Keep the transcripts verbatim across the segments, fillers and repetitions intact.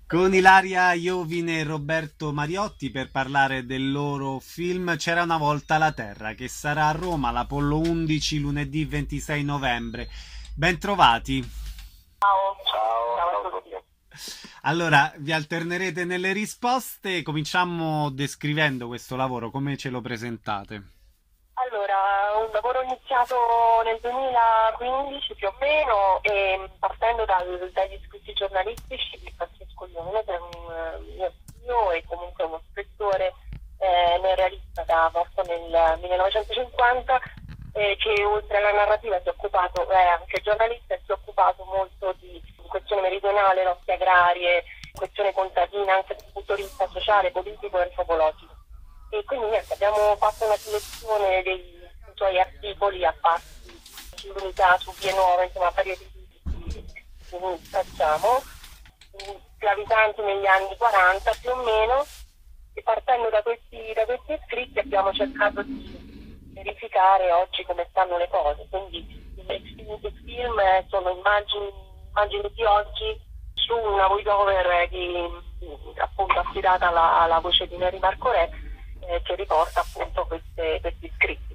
con Ilaria Iovine e Roberto Mariotti per parlare del loro film C'era una volta la Terra, che sarà a Roma l'Apollo undici lunedì ventisei novembre. Ben trovati. Ciao, Ciao, ciao ciao a a tutti. tutti. Allora, vi alternerete nelle risposte. Cominciamo descrivendo questo lavoro, come ce lo presentate? Allora, un lavoro iniziato nel duemilaquindici più o meno, e partendo dal- dagli scritti giornalistici di Francesco Ione, che è un eh, mio zio e comunque uno scrittore eh, neorealista da morto nel millenovecentocinquanta, eh, che oltre alla narrativa si è occupato, è anche giornalista e si è occupato molto di questione meridionale, lotte agrarie, questione contadina, anche dal punto di vista sociale, politico e antropologico. E quindi niente, abbiamo fatto una selezione dei suoi articoli a parti sull'unità, su Vie Nuove, insomma varie di sinistra, diciamo, gravitanti negli anni quaranta più o meno, e partendo da questi, da questi scritti abbiamo cercato di verificare oggi come stanno le cose. Quindi i film sono immagini, immagini di oggi su una voiceover di, appunto affidata alla, alla voce di Neri Marco Re, eh, che riporta appunto queste, questi scritti.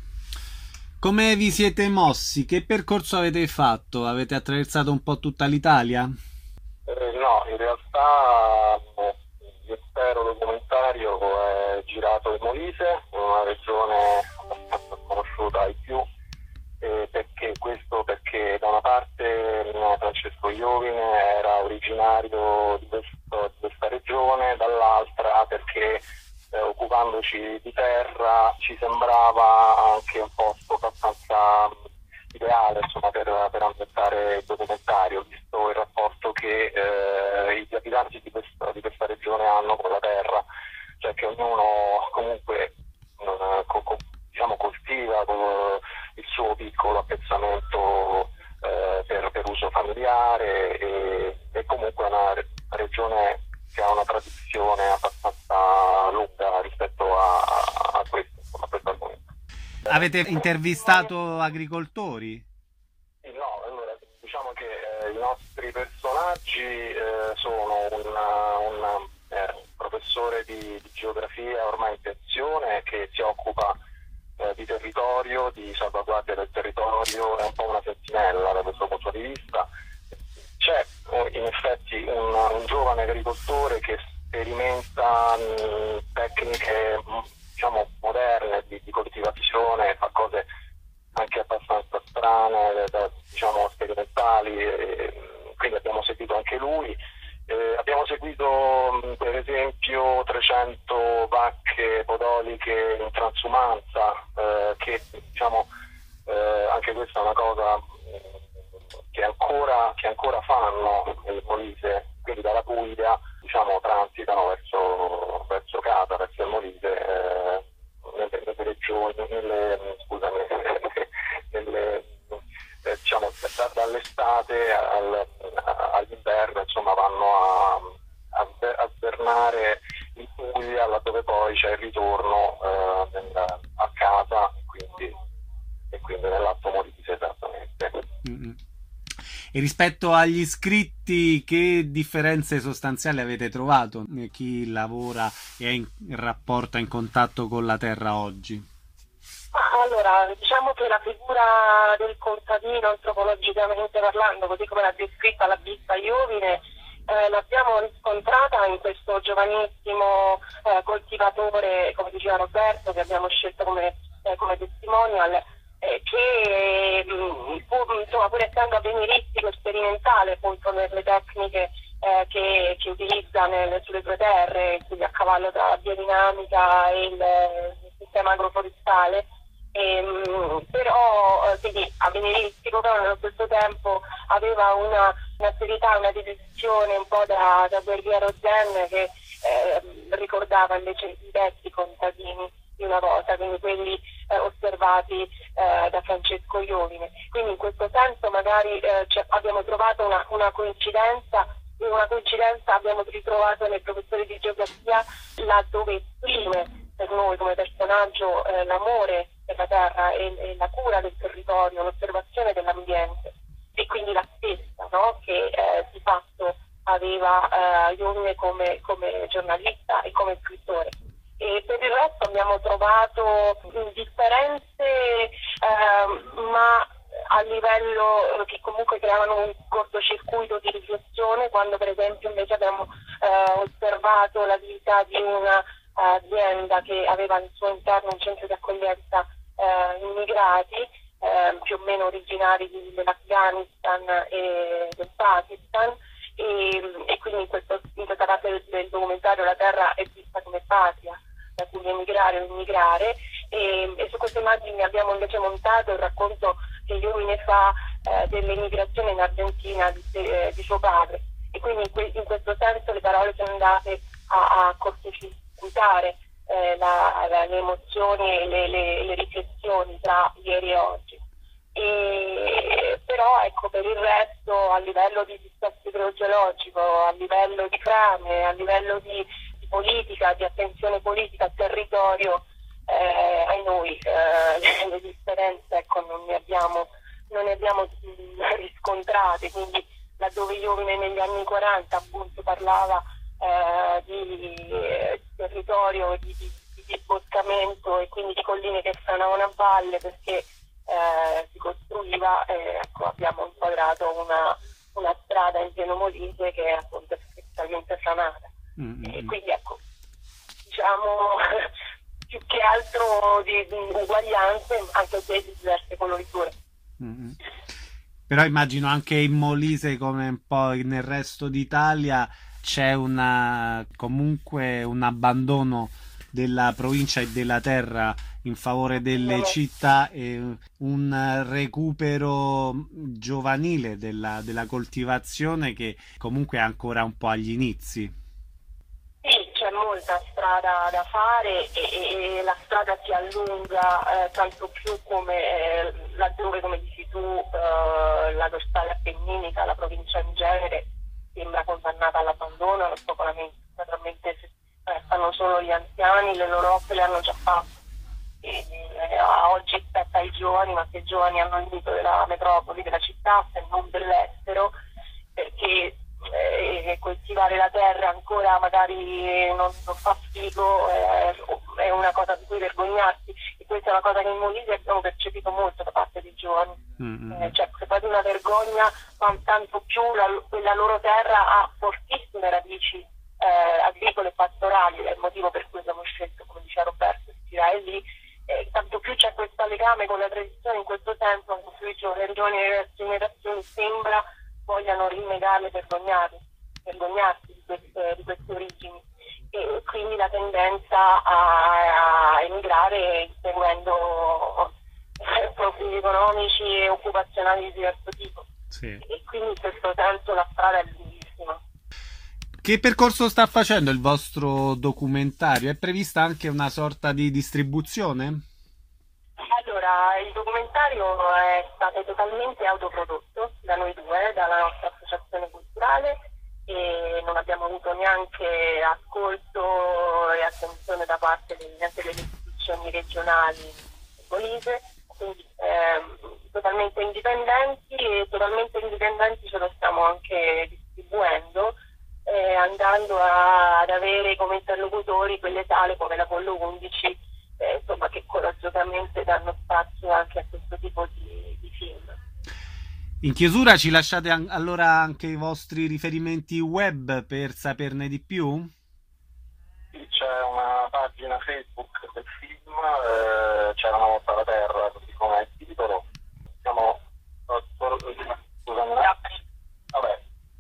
Come vi siete mossi? Che percorso avete fatto? Avete attraversato un po' tutta l'Italia? Eh, no, in realtà eh, l'intero documentario è girato in Molise, una regione abbastanza sconosciuta ai più, eh, perché questo perché da una parte eh, Francesco Iovine era originario di, questo, di questa regione, dall'altra perché eh, occupandoci di terra ci sembrava anche un posto abbastanza ideale, insomma, per, per ambientare il documentario, visto il rapporto che eh, gli abitanti di questa, di questa regione hanno con la terra, cioè che ognuno comunque eh, co, co, diciamo, coltiva con il suo piccolo appezzamento eh, per, per uso familiare, e, e comunque è una regione che ha una tradizione abbastanza lunga rispetto a, a, questo, a questo argomento. Avete intervistato agricoltori? No, allora diciamo che eh, i nostri personaggi eh, sono un, un eh, professore di, di geografia ormai in pensione che si occupa eh, di territorio, di salvaguardia del territorio, è un po' una sentinella da questo punto di vista. C'è in effetti un, un giovane agricoltore che sperimenta mh, tecniche mh, diciamo moderne di, di coltivazione, fa cose anche abbastanza strane, da, diciamo sperimentali, e, quindi abbiamo seguito anche lui. Eh, abbiamo seguito mh, per esempio trecento vacche podoliche in transumanza, eh, che diciamo eh, anche questa è una cosa mh, che ancora, che ancora fanno nel Molise, quindi dalla Puglia diciamo transitano verso, verso Casa, verso il Molise, eh, nelle, nelle regioni, nelle, scusami, nelle, eh, diciamo da, dall'estate al, all'inverno, insomma vanno a, a, a svernare in Puglia, laddove poi c'è il ritorno eh, nel, a casa, quindi, e quindi nell'Alto Molise esattamente. Mm-mm. E rispetto agli iscritti, che differenze sostanziali avete trovato? Chi lavora e è in rapporto, in contatto con la terra oggi? Ma allora, diciamo che la figura del contadino antropologicamente parlando, così come l'ha descritta la Bissa Iovine, eh, l'abbiamo riscontrata in questo giovanissimo eh, coltivatore, come diceva Roberto, che abbiamo scelto come, eh, come testimonial, eh, che mh, pur, insomma, pur essendo avveniristico, sperimentale appunto nelle tecniche eh, che, che utilizza nel, sulle sue terre, quindi a cavallo tra la biodinamica e il, il sistema agroforestale, ehm, però eh, quindi avveniristico, però nello stesso tempo aveva una, una serietà, una dedizione un po' da, da guerriero zen che eh, ricordava invece i vecchi contadini di una volta, quindi quelli eh, osservati eh, da Francesco Iovine. Quindi in questo senso magari eh, abbiamo trovato una, una coincidenza, in una coincidenza abbiamo ritrovato nel professore di geografia laddove esprime per noi come personaggio eh, l'amore per la terra e, e la cura del territorio, l'osservazione dell'ambiente, e quindi la stessa, no? Che eh, di fatto aveva eh, Iovine come, come giornalista e come scrittore. E per il resto abbiamo trovato differenze, eh, ma a livello che comunque creavano un cortocircuito di riflessione, quando per esempio invece abbiamo eh, osservato la vita di una azienda che aveva al suo interno un centro di accoglienza eh, immigrati, eh, più o meno originari dell'Afghanistan e del Pakistan, e, e quindi in, questo, in questa parte del, del documentario la terra è vista come patria da cui emigrare o immigrare, e, e su queste immagini abbiamo invece montato il racconto che Iovine fa eh, dell'emigrazione in Argentina di, eh, di suo padre, e quindi in, que- in questo senso le parole sono andate a, a cortocircuitare eh, la, la, le emozioni e le, le, le riflessioni tra ieri e oggi. E, però ecco, per il resto, a livello di dissesto idrogeologico, a livello di frane, a livello di, di politica, di attenzione politica, territorio, eh, ai noi eh, le, le differenze ecco, non ne abbiamo, non ne abbiamo mh, riscontrate, quindi laddove Iovine negli anni quaranta appunto parlava eh, di eh, territorio, di, di, di disboscamento e quindi di colline che franavano a valle perché eh, si costruiva, eh, ecco, abbiamo inquadrato una, una strada in pieno Molise che è appunto effettivamente franata. Mm-hmm. E quindi ecco, diciamo più che altro di, di uguaglianze, anche se di diverse coloriture. Mm-hmm. Però immagino anche in Molise, come un po' nel resto d'Italia, c'è una comunque un abbandono della provincia e della terra in favore delle città e un recupero giovanile della, della coltivazione che comunque è ancora un po' agli inizi. Sì, c'è molta strada da fare e, e la strada si allunga eh, tanto più come eh, laddove, come dici tu, eh, la dorsale appenninica, la provincia in genere, sembra condannata all'abbandono, allo spopolamento. Naturalmente restano solo gli anziani, le loro opere le hanno già fatte. E, eh, oggi spetta ai giovani, ma che i giovani hanno il mito della metropoli, della città, se non dell'estero, perché eh, coltivare la terra ancora magari non, non fa figo, eh, è una cosa di cui vergognarsi, e questa è una cosa che in Molise abbiamo percepito molto da parte dei giovani. Mm-hmm. Eh, cioè, se poi di una vergogna, ma tanto più la, quella loro terra ha fortissime radici eh, agricole e pastorali, è il motivo per cui abbiamo scelto, come diceva Roberto, di girare lì. Eh, tanto più c'è questo legame con la tradizione, in questo senso anche sui giovani, le giovani generazioni sembra vogliano rinnegarle, vergognarsi, vergognarsi di queste, di queste origini, e quindi la tendenza a, a emigrare seguendo eh, profili economici e occupazionali di diverso tipo. Sì. E quindi in questo senso la strada è lunghissima. Che percorso sta facendo il vostro documentario? È prevista anche una sorta di distribuzione? Allora, il documentario è stato totalmente autoprodotto da noi due, dalla nostra associazione culturale, e non abbiamo avuto neanche ascolto e attenzione da parte delle, neanche delle istituzioni regionali di Molise, quindi ehm, totalmente indipendenti, e totalmente indipendenti ce lo stiamo anche distribuendo, eh, andando a, ad avere come interlocutori quelle sale come l'Apollo undici, eh, insomma, che coraggiosamente danno spazio anche a questo tipo di, di film. In chiusura ci lasciate an- allora anche i vostri riferimenti web per saperne di più? C'è una pagina Facebook del film, eh, C'era una volta la terra, così come è il titolo. Siamo scusami, vabbè,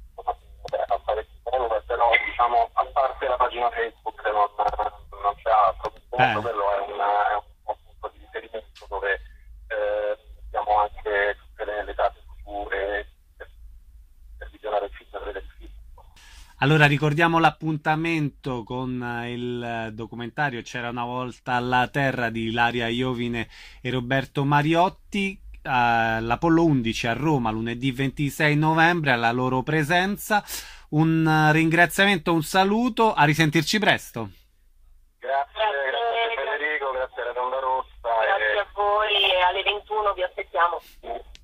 però diciamo a parte la pagina Facebook non, non c'è altro. Eh. Quello è, una, è un punto di riferimento dove eh, abbiamo anche tutte le, le date future per, per visionare il film, per vedere il film. Allora ricordiamo l'appuntamento con il documentario C'era una volta la terra di Ilaria Iovine e Roberto Mariotti all'Apollo undici a Roma lunedì ventisei novembre, alla loro presenza. Un ringraziamento, un saluto, a risentirci presto. Grazie, grazie, grazie Federico, grazie alla Tonda Rossa. Grazie e... a voi, e alle ventuno vi aspettiamo.